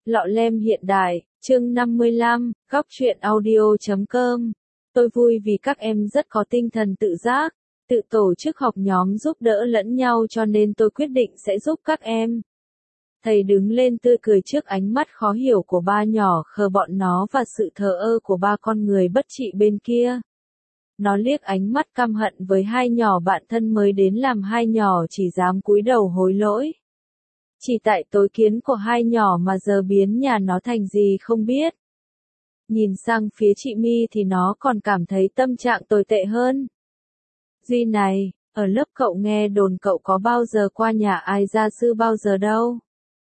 Lọ lem hiện đại, chương 55, góc truyện audio.com. Tôi vui vì các em rất có tinh thần tự giác, tự tổ chức học nhóm giúp đỡ lẫn nhau cho nên tôi quyết định sẽ giúp các em. Thầy đứng lên tươi cười trước ánh mắt khó hiểu của ba nhỏ khờ bọn nó và sự thờ ơ của ba con người bất trị bên kia. Nó liếc ánh mắt căm hận với hai nhỏ bạn thân mới đến làm hai nhỏ chỉ dám cúi đầu hối lỗi. Chỉ tại tối kiến của hai nhỏ mà giờ biến nhà nó thành gì không biết. Nhìn sang phía chị My thì nó còn cảm thấy tâm trạng tồi tệ hơn. Duy này, ở lớp cậu nghe đồn cậu có bao giờ qua nhà ai gia sư bao giờ đâu.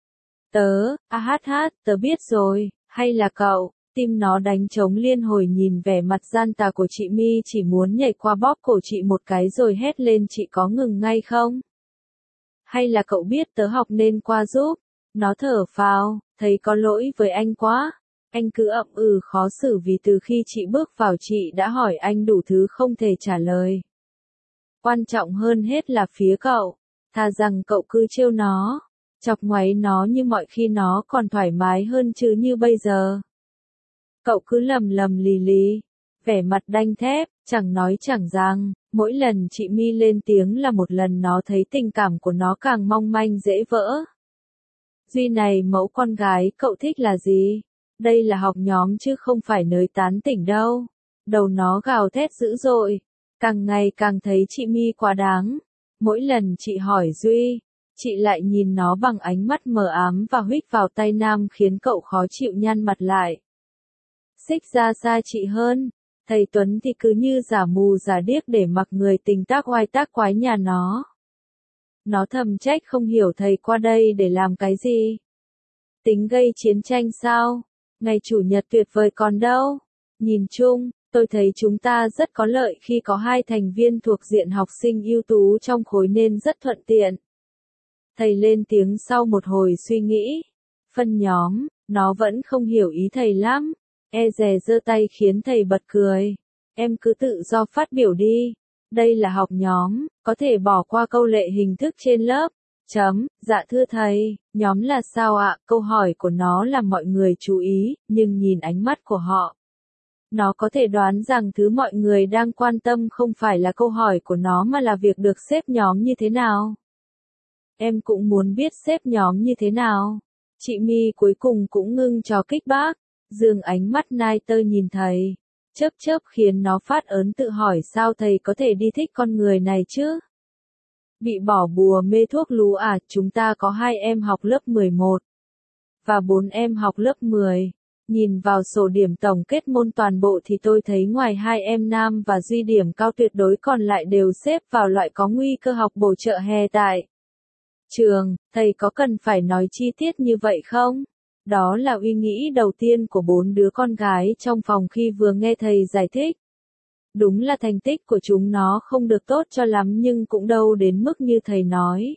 Tớ biết rồi, hay là cậu, tim nó đánh trống liên hồi nhìn vẻ mặt gian tà của chị My chỉ muốn nhảy qua bóp cổ chị một cái rồi hét lên chị có ngừng ngay không? Hay là cậu biết tớ học nên qua giúp? Nó thở phào, thấy có lỗi với anh quá. Anh cứ ậm ừ khó xử vì từ khi chị bước vào chị đã hỏi anh đủ thứ không thể trả lời. Quan trọng hơn hết là phía cậu, thà rằng cậu cứ trêu nó, chọc ngoáy nó như mọi khi nó còn thoải mái hơn chứ như bây giờ. Cậu cứ lầm lầm lì lì, vẻ mặt đanh thép, chẳng nói chẳng rằng, mỗi lần chị My lên tiếng là một lần nó thấy tình cảm của nó càng mong manh dễ vỡ. Duy này mẫu con gái cậu thích là gì? Đây là học nhóm chứ không phải nơi tán tỉnh đâu. Đầu nó gào thét dữ dội, càng ngày càng thấy chị My quá đáng. Mỗi lần chị hỏi Duy, chị lại nhìn nó bằng ánh mắt mờ ám và huých vào tay Nam khiến cậu khó chịu nhăn mặt lại. Xích ra xa chị hơn, thầy Tuấn thì cứ như giả mù giả điếc để mặc người tình tác oai tác quái nhà nó. Nó thầm trách không hiểu thầy qua đây để làm cái gì. Tính gây chiến tranh sao? Ngày chủ nhật tuyệt vời còn đâu. Nhìn chung, tôi thấy chúng ta rất có lợi khi có hai thành viên thuộc diện học sinh ưu tú trong khối nên rất thuận tiện. Thầy lên tiếng sau một hồi suy nghĩ. Phân nhóm, nó vẫn không hiểu ý thầy lắm. E dè giơ tay khiến thầy bật cười. Em cứ tự do phát biểu đi. Đây là học nhóm, có thể bỏ qua câu lệ hình thức trên lớp. Dạ thưa thầy, nhóm là sao ạ? Câu hỏi của nó làm mọi người chú ý, nhưng nhìn ánh mắt của họ. Nó có thể đoán rằng thứ mọi người đang quan tâm không phải là câu hỏi của nó mà là việc được xếp nhóm như thế nào. Em cũng muốn biết xếp nhóm như thế nào. Chị My cuối cùng cũng ngưng trò kích bác. Dương ánh mắt nai tơ nhìn thầy. Chớp khiến nó phát ớn tự hỏi sao thầy có thể đi thích con người này chứ? Bị bỏ bùa mê thuốc lú à? Chúng ta có 2 em học lớp 11 và 4 em học lớp 10. Nhìn vào sổ điểm tổng kết môn toàn bộ thì tôi thấy ngoài 2 em Nam và Duy điểm cao tuyệt đối còn lại đều xếp vào loại có nguy cơ học bổ trợ hè tại trường. Thầy có cần phải nói chi tiết như vậy không? Đó là suy nghĩ đầu tiên của 4 đứa con gái trong phòng khi vừa nghe thầy giải thích. Đúng là thành tích của chúng nó không được tốt cho lắm nhưng cũng đâu đến mức như thầy nói.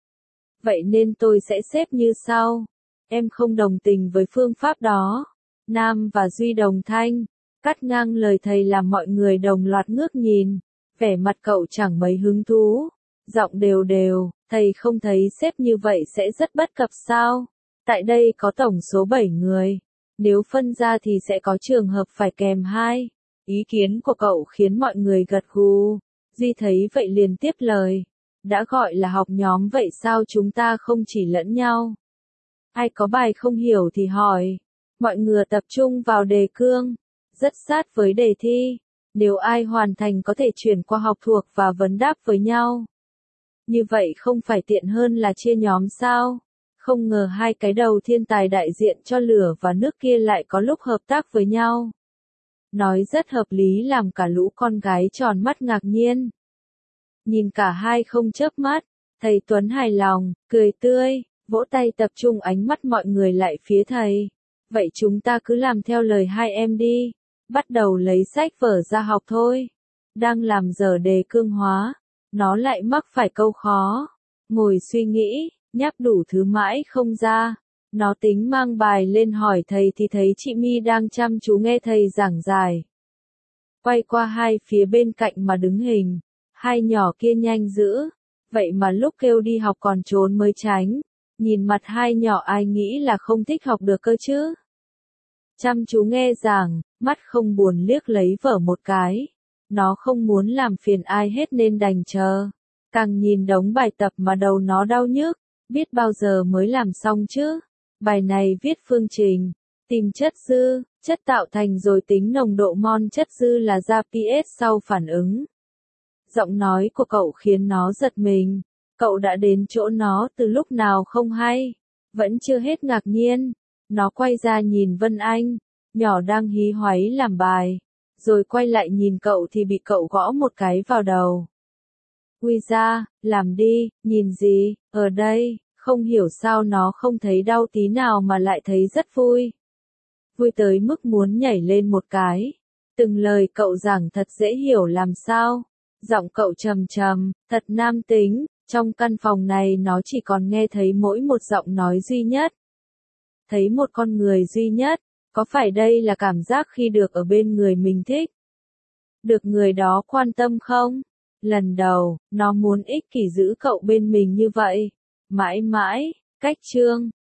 Vậy nên tôi sẽ xếp như sau. Em không đồng tình với phương pháp đó. Nam và Duy đồng thanh. Cắt ngang lời thầy làm mọi người đồng loạt ngước nhìn. Vẻ mặt cậu chẳng mấy hứng thú. Giọng đều đều, thầy không thấy xếp như vậy sẽ rất bất cập sao? Tại đây có tổng số 7 người. Nếu phân ra thì sẽ có trường hợp phải kèm 2. Ý kiến của cậu khiến mọi người gật gù. Duy thấy vậy liền tiếp lời. Đã gọi là học nhóm vậy sao chúng ta không chỉ lẫn nhau? Ai có bài không hiểu thì hỏi. Mọi người tập trung vào đề cương. Rất sát với đề thi. Nếu ai hoàn thành có thể chuyển qua học thuộc và vấn đáp với nhau. Như vậy không phải tiện hơn là chia nhóm sao? Không ngờ hai cái đầu thiên tài đại diện cho lửa và nước kia lại có lúc hợp tác với nhau. Nói rất hợp lý làm cả lũ con gái tròn mắt ngạc nhiên. Nhìn cả hai không chớp mắt, thầy Tuấn hài lòng, cười tươi, vỗ tay tập trung ánh mắt mọi người lại phía thầy. Vậy chúng ta cứ làm theo lời hai em đi, bắt đầu lấy sách vở ra học thôi. Đang làm dở đề cương hóa, nó lại mắc phải câu khó. Ngồi suy nghĩ, nháp đủ thứ mãi không ra. Nó tính mang bài lên hỏi thầy thì thấy chị My đang chăm chú nghe thầy giảng giải. Quay qua hai phía bên cạnh mà đứng hình. Hai nhỏ kia nhanh dữ. Vậy mà lúc kêu đi học còn trốn mới tránh. Nhìn mặt hai nhỏ ai nghĩ là không thích học được cơ chứ. Chăm chú nghe giảng, mắt không buồn liếc lấy vở một cái. Nó không muốn làm phiền ai hết nên đành chờ. Càng nhìn đống bài tập mà đầu nó đau nhức, biết bao giờ mới làm xong chứ. Bài này viết phương trình, tìm chất dư, chất tạo thành rồi tính nồng độ mol chất dư là ra pH sau phản ứng. Giọng nói của cậu khiến nó giật mình. Cậu đã đến chỗ nó từ lúc nào không hay. Vẫn chưa hết ngạc nhiên. Nó quay ra nhìn Vân Anh, nhỏ đang hí hoáy làm bài. Rồi quay lại nhìn cậu thì bị cậu gõ một cái vào đầu. Ui ra, làm đi, nhìn gì, ở đây, không hiểu sao nó không thấy đau tí nào mà lại thấy rất vui. Vui tới mức muốn nhảy lên một cái. Từng lời cậu giảng thật dễ hiểu làm sao. Giọng cậu trầm trầm, thật nam tính, trong căn phòng này nó chỉ còn nghe thấy mỗi một giọng nói duy nhất. Thấy một con người duy nhất, có phải đây là cảm giác khi được ở bên người mình thích? Được người đó quan tâm không? Lần đầu, nó muốn ích kỷ giữ cậu bên mình như vậy. Mãi mãi, cách chương.